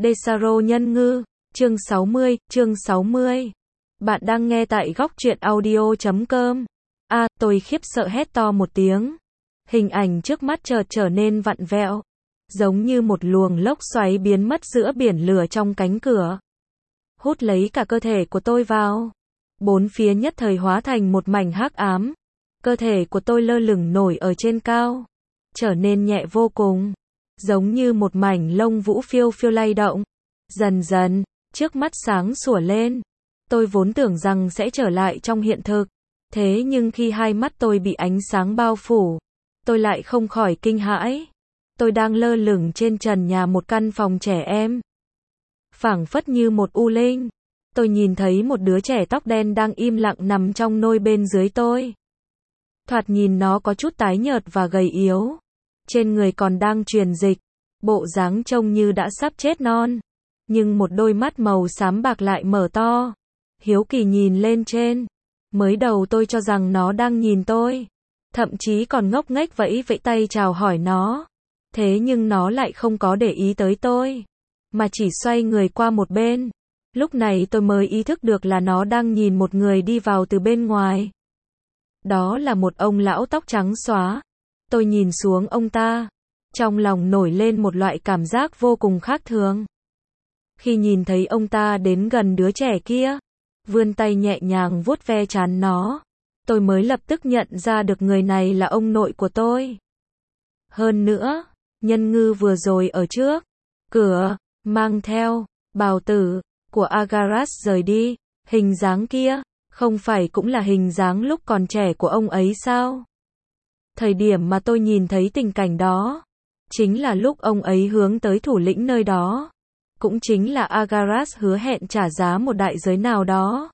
Desaro Nhân Ngư, chương 60. Bạn đang nghe tại góc truyện audio.com. Tôi khiếp sợ hét to một tiếng. Hình ảnh trước mắt chợt trở nên vặn vẹo, giống như một luồng lốc xoáy biến mất giữa biển lửa trong cánh cửa, hút lấy cả cơ thể của tôi vào. Bốn phía nhất thời hóa thành một mảnh hắc ám. Cơ thể của tôi lơ lửng nổi ở trên cao, trở nên nhẹ vô cùng, giống như một mảnh lông vũ phiêu phiêu lay động. Dần dần, trước mắt sáng sủa lên. Tôi vốn tưởng rằng sẽ trở lại trong hiện thực, thế nhưng khi hai mắt tôi bị ánh sáng bao phủ, tôi lại không khỏi kinh hãi. Tôi đang lơ lửng trên trần nhà một căn phòng trẻ em, phảng phất như một u linh. Tôi nhìn thấy một đứa trẻ tóc đen đang im lặng nằm trong nôi bên dưới tôi. Thoạt nhìn nó có chút tái nhợt và gầy yếu, trên người còn đang truyền dịch, bộ dáng trông như đã sắp chết non. Nhưng một đôi mắt màu xám bạc lại mở to, hiếu kỳ nhìn lên trên. Mới đầu tôi cho rằng nó đang nhìn tôi, thậm chí còn ngốc nghếch vẫy vẫy tay chào hỏi nó. Thế nhưng nó lại không có để ý tới tôi, mà chỉ xoay người qua một bên. Lúc này tôi mới ý thức được là nó đang nhìn một người đi vào từ bên ngoài. Đó là một ông lão tóc trắng xóa. Tôi nhìn xuống ông ta, trong lòng nổi lên một loại cảm giác vô cùng khác thường. Khi nhìn thấy ông ta đến gần đứa trẻ kia, vươn tay nhẹ nhàng vuốt ve trán nó, tôi mới lập tức nhận ra được người này là ông nội của tôi. Hơn nữa, Nhân Ngư vừa rồi ở trước cửa, mang theo bào tử của Agaras rời đi, hình dáng kia, không phải cũng là hình dáng lúc còn trẻ của ông ấy sao? Thời điểm mà tôi nhìn thấy tình cảnh đó, chính là lúc ông ấy hướng tới thủ lĩnh nơi đó. Cũng chính là Agaras hứa hẹn trả giá một đại giới nào đó,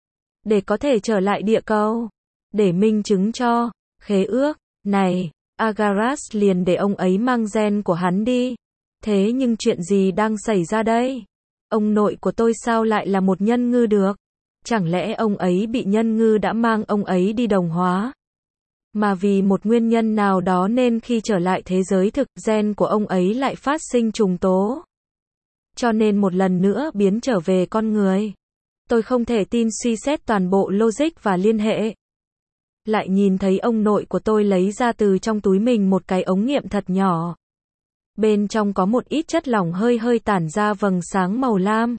để có thể trở lại địa cầu, để minh chứng cho khế ước này. Agaras liền để ông ấy mang gen của hắn đi. Thế nhưng chuyện gì đang xảy ra đây? Ông nội của tôi sao lại là một nhân ngư được? Chẳng lẽ ông ấy bị nhân ngư đã mang ông ấy đi đồng hóa? Mà vì một nguyên nhân nào đó nên khi trở lại thế giới thực, gen của ông ấy lại phát sinh trùng tố, cho nên một lần nữa biến trở về con người. Tôi không thể tin, suy xét toàn bộ logic và liên hệ. Lại nhìn thấy ông nội của tôi lấy ra từ trong túi mình một cái ống nghiệm thật nhỏ. Bên trong có một ít chất lỏng hơi hơi tản ra vầng sáng màu lam.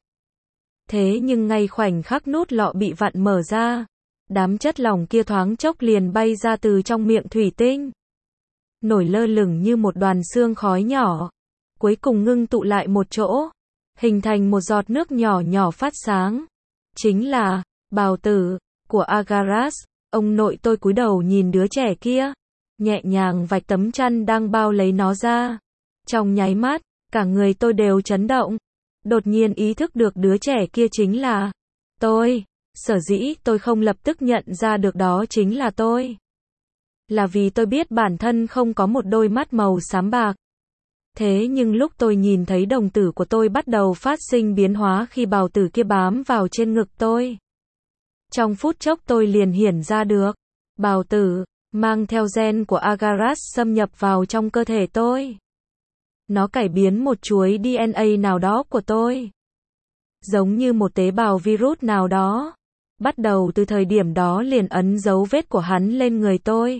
Thế nhưng ngay khoảnh khắc nút lọ bị vặn mở ra, đám chất lỏng kia thoáng chốc liền bay ra từ trong miệng thủy tinh, nổi lơ lửng như một đoàn sương khói nhỏ, cuối cùng ngưng tụ lại một chỗ, hình thành một giọt nước nhỏ nhỏ phát sáng. Chính là bào tử của Agaras. Ông nội tôi cúi đầu nhìn đứa trẻ kia, nhẹ nhàng vạch tấm chăn đang bao lấy nó ra. Trong nháy mắt, cả người tôi đều chấn động. Đột nhiên ý thức được đứa trẻ kia chính là tôi. Sở dĩ tôi không lập tức nhận ra được đó chính là tôi, là vì tôi biết bản thân không có một đôi mắt màu xám bạc. Thế nhưng lúc tôi nhìn thấy đồng tử của tôi bắt đầu phát sinh biến hóa khi bào tử kia bám vào trên ngực tôi, trong phút chốc tôi liền hiển ra được, bào tử mang theo gen của Agaras xâm nhập vào trong cơ thể tôi. Nó cải biến một chuỗi DNA nào đó của tôi, giống như một tế bào virus nào đó. Bắt đầu từ thời điểm đó liền ấn dấu vết của hắn lên người tôi.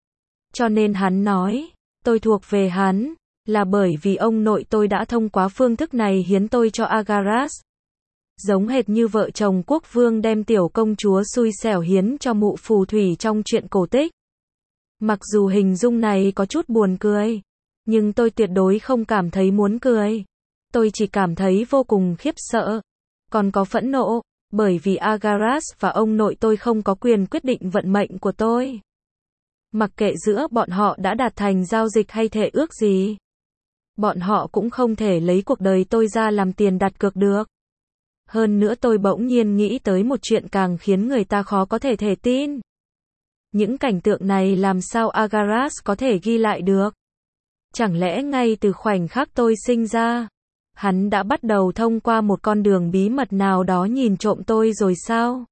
Cho nên hắn nói, tôi thuộc về hắn, là bởi vì ông nội tôi đã thông qua phương thức này hiến tôi cho Agaras. Giống hệt như vợ chồng quốc vương đem tiểu công chúa xui xẻo hiến cho mụ phù thủy trong truyện cổ tích. Mặc dù hình dung này có chút buồn cười, nhưng tôi tuyệt đối không cảm thấy muốn cười. Tôi chỉ cảm thấy vô cùng khiếp sợ, còn có phẫn nộ, bởi vì Agaras và ông nội tôi không có quyền quyết định vận mệnh của tôi. Mặc kệ giữa bọn họ đã đạt thành giao dịch hay thệ ước gì, bọn họ cũng không thể lấy cuộc đời tôi ra làm tiền đặt cược được. Hơn nữa tôi bỗng nhiên nghĩ tới một chuyện càng khiến người ta khó có thể tin. Những cảnh tượng này làm sao Agaras có thể ghi lại được? Chẳng lẽ ngay từ khoảnh khắc tôi sinh ra, hắn đã bắt đầu thông qua một con đường bí mật nào đó nhìn trộm tôi rồi sao?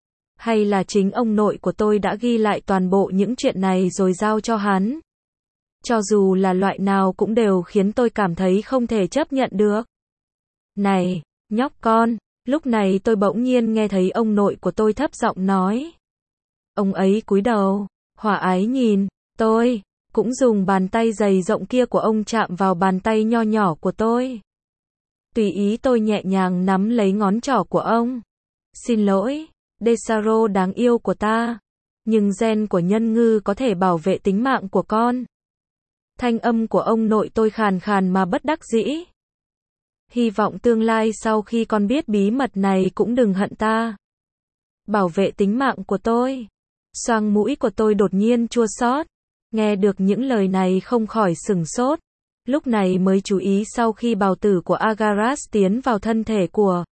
Hay là chính ông nội của tôi đã ghi lại toàn bộ những chuyện này rồi giao cho hắn? Cho dù là loại nào cũng đều khiến tôi cảm thấy không thể chấp nhận được. Này, nhóc con, lúc này tôi bỗng nhiên nghe thấy ông nội của tôi thấp giọng nói. Ông ấy cúi đầu, hòa ái nhìn, tôi, cũng dùng bàn tay dày rộng kia của ông chạm vào bàn tay nho nhỏ của tôi. Tùy ý tôi nhẹ nhàng nắm lấy ngón trỏ của ông. Xin lỗi, Desaro đáng yêu của ta. Nhưng gen của nhân ngư có thể bảo vệ tính mạng của con. Thanh âm của ông nội tôi khàn khàn mà bất đắc dĩ. Hy vọng tương lai sau khi con biết bí mật này cũng đừng hận ta. Bảo vệ tính mạng của tôi. Xoang mũi của tôi đột nhiên chua xót. Nghe được những lời này không khỏi sửng sốt. Lúc này mới chú ý sau khi bào tử của Agaras tiến vào thân thể của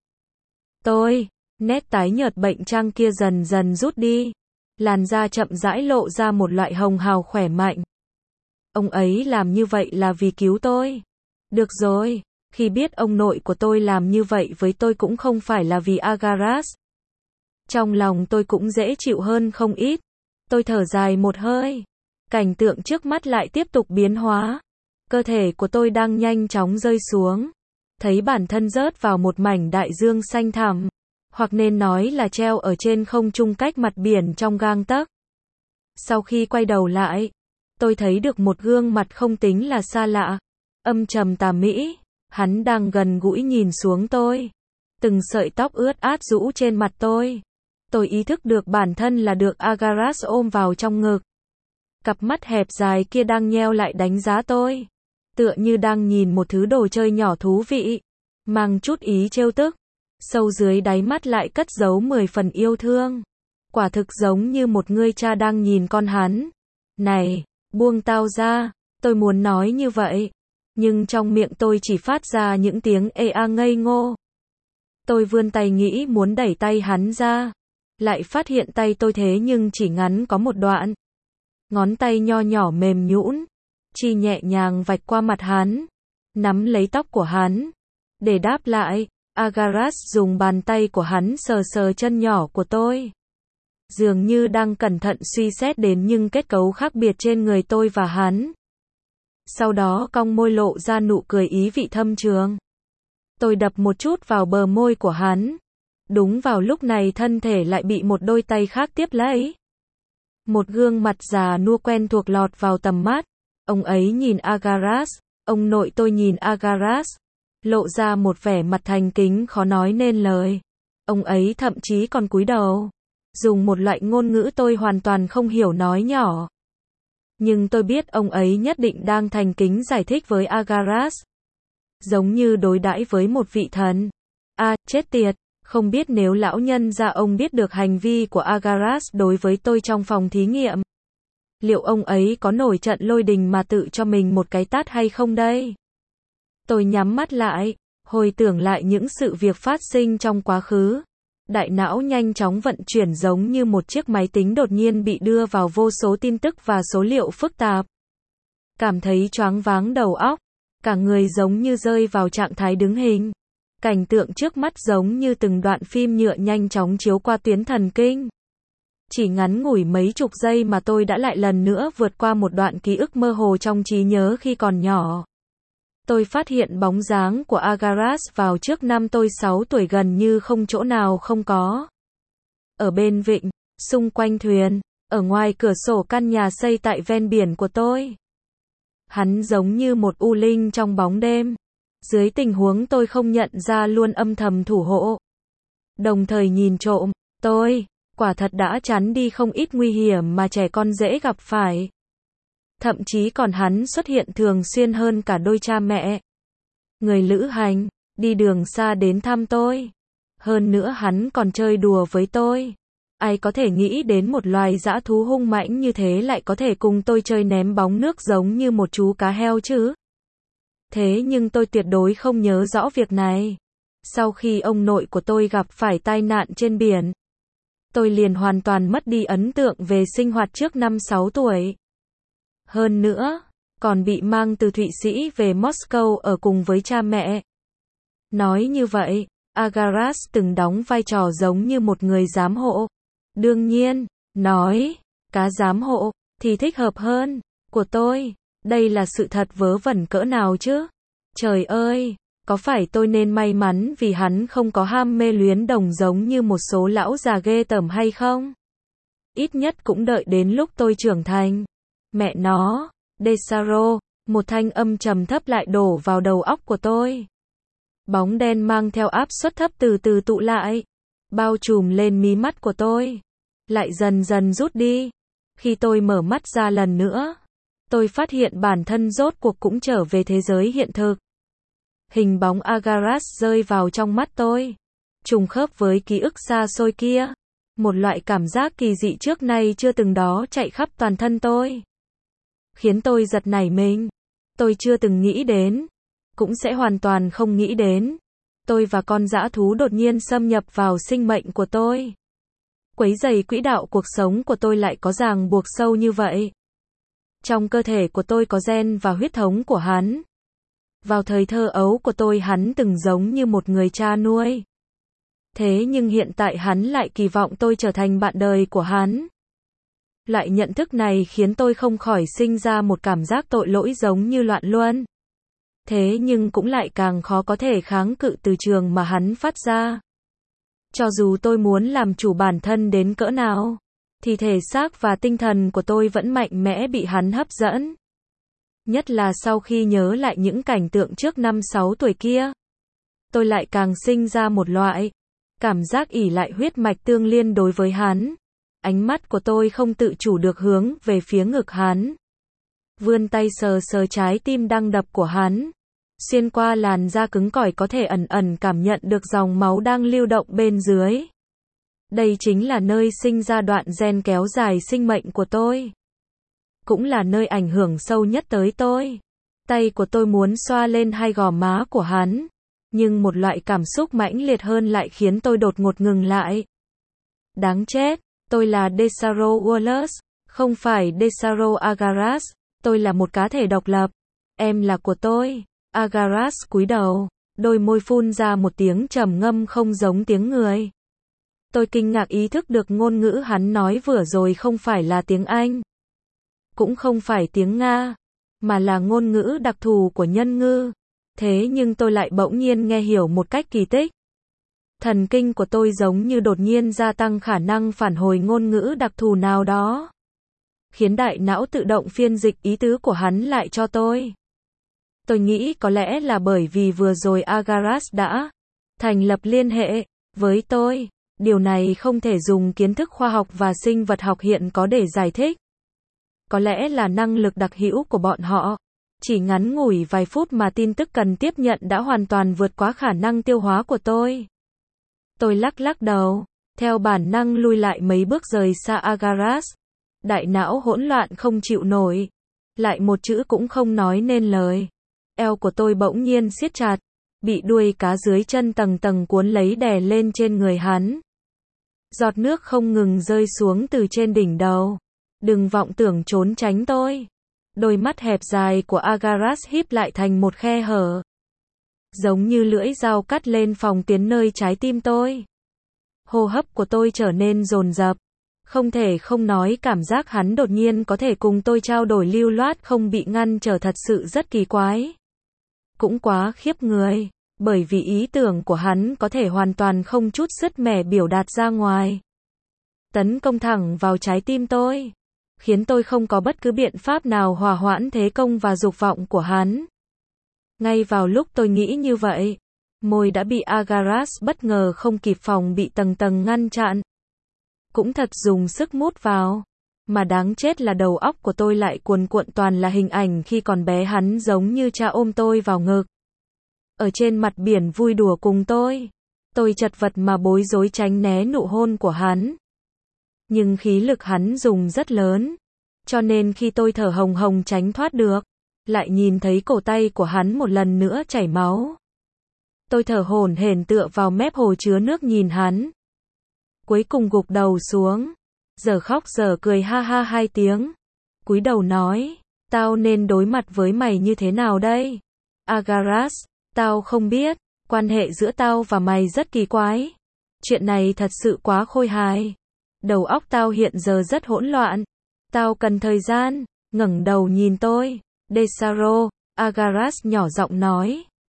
tôi, nét tái nhợt bệnh trang kia dần dần rút đi. Làn da chậm rãi lộ ra một loại hồng hào khỏe mạnh. Ông ấy làm như vậy là vì cứu tôi. Được rồi, khi biết ông nội của tôi làm như vậy với tôi cũng không phải là vì Agaras. Trong lòng tôi cũng dễ chịu hơn không ít. Tôi thở dài một hơi. Cảnh tượng trước mắt lại tiếp tục biến hóa. Cơ thể của tôi đang nhanh chóng rơi xuống. Thấy bản thân rớt vào một mảnh đại dương xanh thẳm. Hoặc nên nói là treo ở trên không trung cách mặt biển trong gang tấc. Sau khi quay đầu lại, tôi thấy được một gương mặt không tính là xa lạ. Âm trầm tà mỹ. Hắn đang gần gũi nhìn xuống tôi. Từng sợi tóc ướt át rũ trên mặt tôi. Tôi ý thức được bản thân là được Agaras ôm vào trong ngực. Cặp mắt hẹp dài kia đang nheo lại đánh giá tôi. Tựa như đang nhìn một thứ đồ chơi nhỏ thú vị. Mang chút ý trêu tức. Sâu dưới đáy mắt lại cất giấu 10 phần yêu thương. Quả thực giống như một người cha đang nhìn con hắn. Này, buông tao ra. Tôi muốn nói như vậy. Nhưng trong miệng tôi chỉ phát ra những tiếng ê a ngây ngô. Tôi vươn tay nghĩ muốn đẩy tay hắn ra. Lại phát hiện tay tôi thế nhưng chỉ ngắn có một đoạn. Ngón tay nho nhỏ mềm nhũn, chỉ nhẹ nhàng vạch qua mặt hắn, nắm lấy tóc của hắn. Để đáp lại, Agaras dùng bàn tay của hắn sờ sờ chân nhỏ của tôi. Dường như đang cẩn thận suy xét đến những kết cấu khác biệt trên người tôi và hắn. Sau đó cong môi lộ ra nụ cười ý vị thâm trường. Tôi đập một chút vào bờ môi của hắn. Đúng vào lúc này thân thể lại bị một đôi tay khác tiếp lấy. Một gương mặt già nua quen thuộc lọt vào tầm mắt. Ông ấy nhìn Agaras, ông nội tôi nhìn Agaras. Lộ ra một vẻ mặt thành kính khó nói nên lời. Ông ấy thậm chí còn cúi đầu. Dùng một loại ngôn ngữ tôi hoàn toàn không hiểu nói nhỏ. Nhưng tôi biết ông ấy nhất định đang thành kính giải thích với Agaras. Giống như đối đãi với một vị thần. Chết tiệt. Không biết nếu lão nhân gia ông biết được hành vi của Agaras đối với tôi trong phòng thí nghiệm. Liệu ông ấy có nổi trận lôi đình mà tự cho mình một cái tát hay không đây? Tôi nhắm mắt lại, hồi tưởng lại những sự việc phát sinh trong quá khứ. Đại não nhanh chóng vận chuyển giống như một chiếc máy tính đột nhiên bị đưa vào vô số tin tức và số liệu phức tạp. Cảm thấy choáng váng đầu óc, cả người giống như rơi vào trạng thái đứng hình. Cảnh tượng trước mắt giống như từng đoạn phim nhựa nhanh chóng chiếu qua tuyến thần kinh. Chỉ ngắn ngủi mấy chục giây mà tôi đã lại lần nữa vượt qua một đoạn ký ức mơ hồ trong trí nhớ khi còn nhỏ. Tôi phát hiện bóng dáng của Agaras vào trước năm tôi 6 tuổi gần như không chỗ nào không có. Ở bên vịnh, xung quanh thuyền, ở ngoài cửa sổ căn nhà xây tại ven biển của tôi. Hắn giống như một u linh trong bóng đêm. Dưới tình huống tôi không nhận ra luôn âm thầm thủ hộ. Đồng thời nhìn trộm, tôi, quả thật đã chắn đi không ít nguy hiểm mà trẻ con dễ gặp phải. Thậm chí còn hắn xuất hiện thường xuyên hơn cả đôi cha mẹ. Người lữ hành, đi đường xa đến thăm tôi. Hơn nữa hắn còn chơi đùa với tôi. Ai có thể nghĩ đến một loài dã thú hung mãnh như thế lại có thể cùng tôi chơi ném bóng nước giống như một chú cá heo chứ? Thế nhưng tôi tuyệt đối không nhớ rõ việc này. Sau khi ông nội của tôi gặp phải tai nạn trên biển, tôi liền hoàn toàn mất đi ấn tượng về sinh hoạt trước năm 6 tuổi. Hơn nữa, còn bị mang từ Thụy Sĩ về Moscow ở cùng với cha mẹ. Nói như vậy, Agaras từng đóng vai trò giống như một người giám hộ. Đương nhiên, nói, cá giám hộ, thì thích hợp hơn, của tôi. Đây là sự thật vớ vẩn cỡ nào chứ? Trời ơi, Có phải tôi nên may mắn vì hắn không có ham mê luyến đồng giống như một số lão già ghê tởm hay không? Ít nhất cũng đợi đến lúc tôi trưởng thành. Mẹ nó, Desaro, một thanh âm trầm thấp lại đổ vào đầu óc của tôi. Bóng đen mang theo áp suất thấp từ từ tụ lại, bao trùm lên mí mắt của tôi, lại dần dần rút đi. Khi tôi mở mắt ra lần nữa, tôi phát hiện bản thân rốt cuộc cũng trở về thế giới hiện thực. Hình bóng Agaras rơi vào trong mắt tôi, trùng khớp với ký ức xa xôi kia. Một loại cảm giác kỳ dị trước nay chưa từng đó chạy khắp toàn thân tôi, khiến tôi giật nảy mình. Tôi chưa từng nghĩ đến, cũng sẽ hoàn toàn không nghĩ đến, tôi và con dã thú đột nhiên xâm nhập vào sinh mệnh của tôi, quấy rầy quỹ đạo cuộc sống của tôi lại có ràng buộc sâu như vậy. Trong cơ thể của tôi có gen và huyết thống của hắn. Vào thời thơ ấu của tôi hắn từng giống như một người cha nuôi. Thế nhưng hiện tại hắn lại kỳ vọng tôi trở thành bạn đời của hắn. Loại nhận thức này khiến tôi không khỏi sinh ra một cảm giác tội lỗi giống như loạn luân. Thế nhưng cũng lại càng khó có thể kháng cự từ trường mà hắn phát ra. Cho dù tôi muốn làm chủ bản thân đến cỡ nào, thì thể xác và tinh thần của tôi vẫn mạnh mẽ bị hắn hấp dẫn. Nhất là sau khi nhớ lại những cảnh tượng trước 5-6 tuổi kia, tôi lại càng sinh ra một loại cảm giác ỷ lại huyết mạch tương liên đối với hắn. Ánh mắt của tôi không tự chủ được hướng về phía ngực hắn. Vươn tay sờ sờ trái tim đang đập của hắn. Xuyên qua làn da cứng cỏi có thể ẩn ẩn cảm nhận được dòng máu đang lưu động bên dưới. Đây chính là nơi sinh ra đoạn gen kéo dài sinh mệnh của tôi. Cũng là nơi ảnh hưởng sâu nhất tới tôi. Tay của tôi muốn xoa lên hai gò má của hắn. Nhưng một loại cảm xúc mãnh liệt hơn lại khiến tôi đột ngột ngừng lại. Đáng chết, tôi là Desaro Wallace, không phải Desaro Agaras. Tôi là một cá thể độc lập. Em là của tôi. Agaras cúi đầu, đôi môi phun ra một tiếng trầm ngâm không giống tiếng người. Tôi kinh ngạc ý thức được ngôn ngữ hắn nói vừa rồi không phải là tiếng Anh, cũng không phải tiếng Nga, mà là ngôn ngữ đặc thù của nhân ngư. Thế nhưng tôi lại bỗng nhiên nghe hiểu một cách kỳ tích. Thần kinh của tôi giống như đột nhiên gia tăng khả năng phản hồi ngôn ngữ đặc thù nào đó, khiến đại não tự động phiên dịch ý tứ của hắn lại cho tôi. Tôi nghĩ có lẽ là bởi vì vừa rồi Agaras đã thành lập liên hệ với tôi. Điều này không thể dùng kiến thức khoa học và sinh vật học hiện có để giải thích. Có lẽ là năng lực đặc hữu của bọn họ. Chỉ ngắn ngủi vài phút mà tin tức cần tiếp nhận đã hoàn toàn vượt quá khả năng tiêu hóa của tôi. Tôi lắc lắc đầu, theo bản năng lui lại mấy bước rời xa Agaras. Đại não hỗn loạn không chịu nổi. Lại một chữ cũng không nói nên lời. Eo của tôi bỗng nhiên siết chặt, bị đuôi cá dưới chân tầng tầng cuốn lấy đè lên trên người hắn. Giọt nước không ngừng rơi xuống từ trên đỉnh đầu. Đừng vọng tưởng trốn tránh tôi. Đôi mắt hẹp dài của Agaras híp lại thành một khe hở, giống như lưỡi dao cắt lên phòng tuyến nơi trái tim tôi. Hô hấp của tôi trở nên dồn dập. Không thể không nói cảm giác hắn đột nhiên có thể cùng tôi trao đổi lưu loát không bị ngăn trở thật sự rất kỳ quái. Cũng quá khiếp người, bởi vì ý tưởng của hắn có thể hoàn toàn không chút sứt mẻ biểu đạt ra ngoài. Tấn công thẳng vào trái tim tôi, khiến tôi không có bất cứ biện pháp nào hòa hoãn thế công và dục vọng của hắn. Ngay vào lúc tôi nghĩ như vậy, môi đã bị Agaras bất ngờ không kịp phòng bị tầng tầng ngăn chặn. Cũng thật dùng sức mút vào. Mà đáng chết là đầu óc của tôi lại cuồn cuộn toàn là hình ảnh khi còn bé hắn giống như cha ôm tôi vào ngực. Ở trên mặt biển vui đùa cùng tôi. Tôi chật vật mà bối rối tránh né nụ hôn của hắn. Nhưng khí lực hắn dùng rất lớn. Cho nên khi tôi thở hồng hồng tránh thoát được, lại nhìn thấy cổ tay của hắn một lần nữa chảy máu. Tôi thở hổn hển tựa vào mép hồ chứa nước nhìn hắn. Cuối cùng gục đầu xuống. Giờ khóc giờ cười ha ha hai tiếng. Cúi đầu nói, tao nên đối mặt với mày như thế nào đây? Agaras, tao không biết, quan hệ giữa tao và mày rất kỳ quái. Chuyện này thật sự quá khôi hài. Đầu óc tao hiện giờ rất hỗn loạn. Tao cần thời gian. Ngẩng đầu nhìn tôi. Desaro, Agaras nhỏ giọng nói,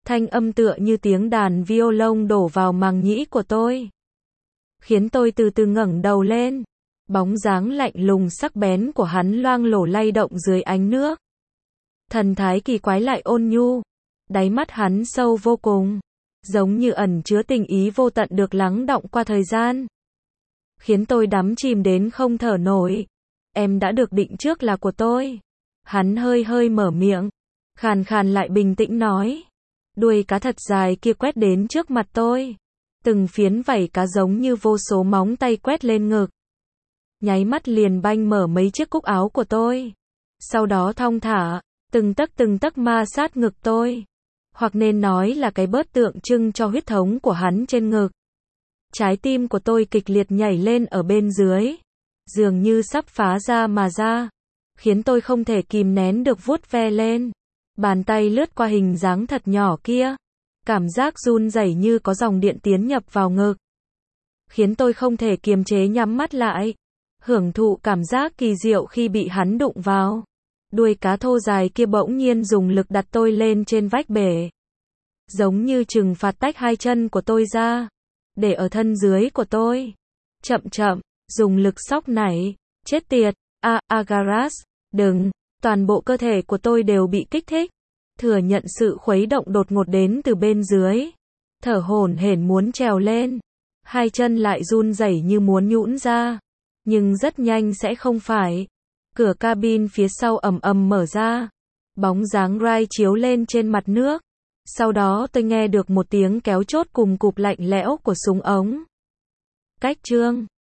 Thanh âm tựa như tiếng đàn violon đổ vào màng nhĩ của tôi, khiến tôi từ từ ngẩng đầu lên. Bóng dáng lạnh lùng sắc bén của hắn loang lổ lay động dưới ánh nước. Thần thái kỳ quái lại ôn nhu. Đáy mắt hắn sâu vô cùng, giống như ẩn chứa tình ý vô tận được lắng đọng qua thời gian, khiến tôi đắm chìm đến không thở nổi. Em đã được định trước là của tôi. Hắn hơi hơi mở miệng, khàn khàn lại bình tĩnh nói. Đuôi cá thật dài kia quét đến trước mặt tôi. Từng phiến vảy cá giống như vô số móng tay quét lên ngực. Nháy mắt liền banh mở mấy chiếc cúc áo của tôi. Sau đó thong thả, từng tấc ma sát ngực tôi. Hoặc nên nói là cái bớt tượng trưng cho huyết thống của hắn trên ngực. Trái tim của tôi kịch liệt nhảy lên ở bên dưới, dường như sắp phá ra mà ra, khiến tôi không thể kìm nén được vuốt ve lên. Bàn tay lướt qua hình dáng thật nhỏ kia, cảm giác run rẩy như có dòng điện tiến nhập vào ngực, khiến tôi không thể kiềm chế nhắm mắt lại, hưởng thụ cảm giác kỳ diệu khi bị hắn đụng vào. Đuôi cá thô dài kia bỗng nhiên dùng lực đặt tôi lên trên vách bể, giống như trừng phạt tách hai chân của tôi ra, để ở thân dưới của tôi. Chậm chậm, dùng lực xóc nảy. Chết tiệt, Agaras, đừng. Toàn bộ cơ thể của tôi đều bị kích thích, thừa nhận sự khuấy động đột ngột đến từ bên dưới. Thở hổn hển muốn trèo lên, hai chân lại run rẩy như muốn nhũn ra, nhưng rất nhanh sẽ không phải. Cửa cabin phía sau ầm ầm mở ra, bóng dáng Rai chiếu lên trên mặt nước. Sau đó tôi nghe được một tiếng kéo chốt cùng cụp lạnh lẽo của súng ống. Cách chương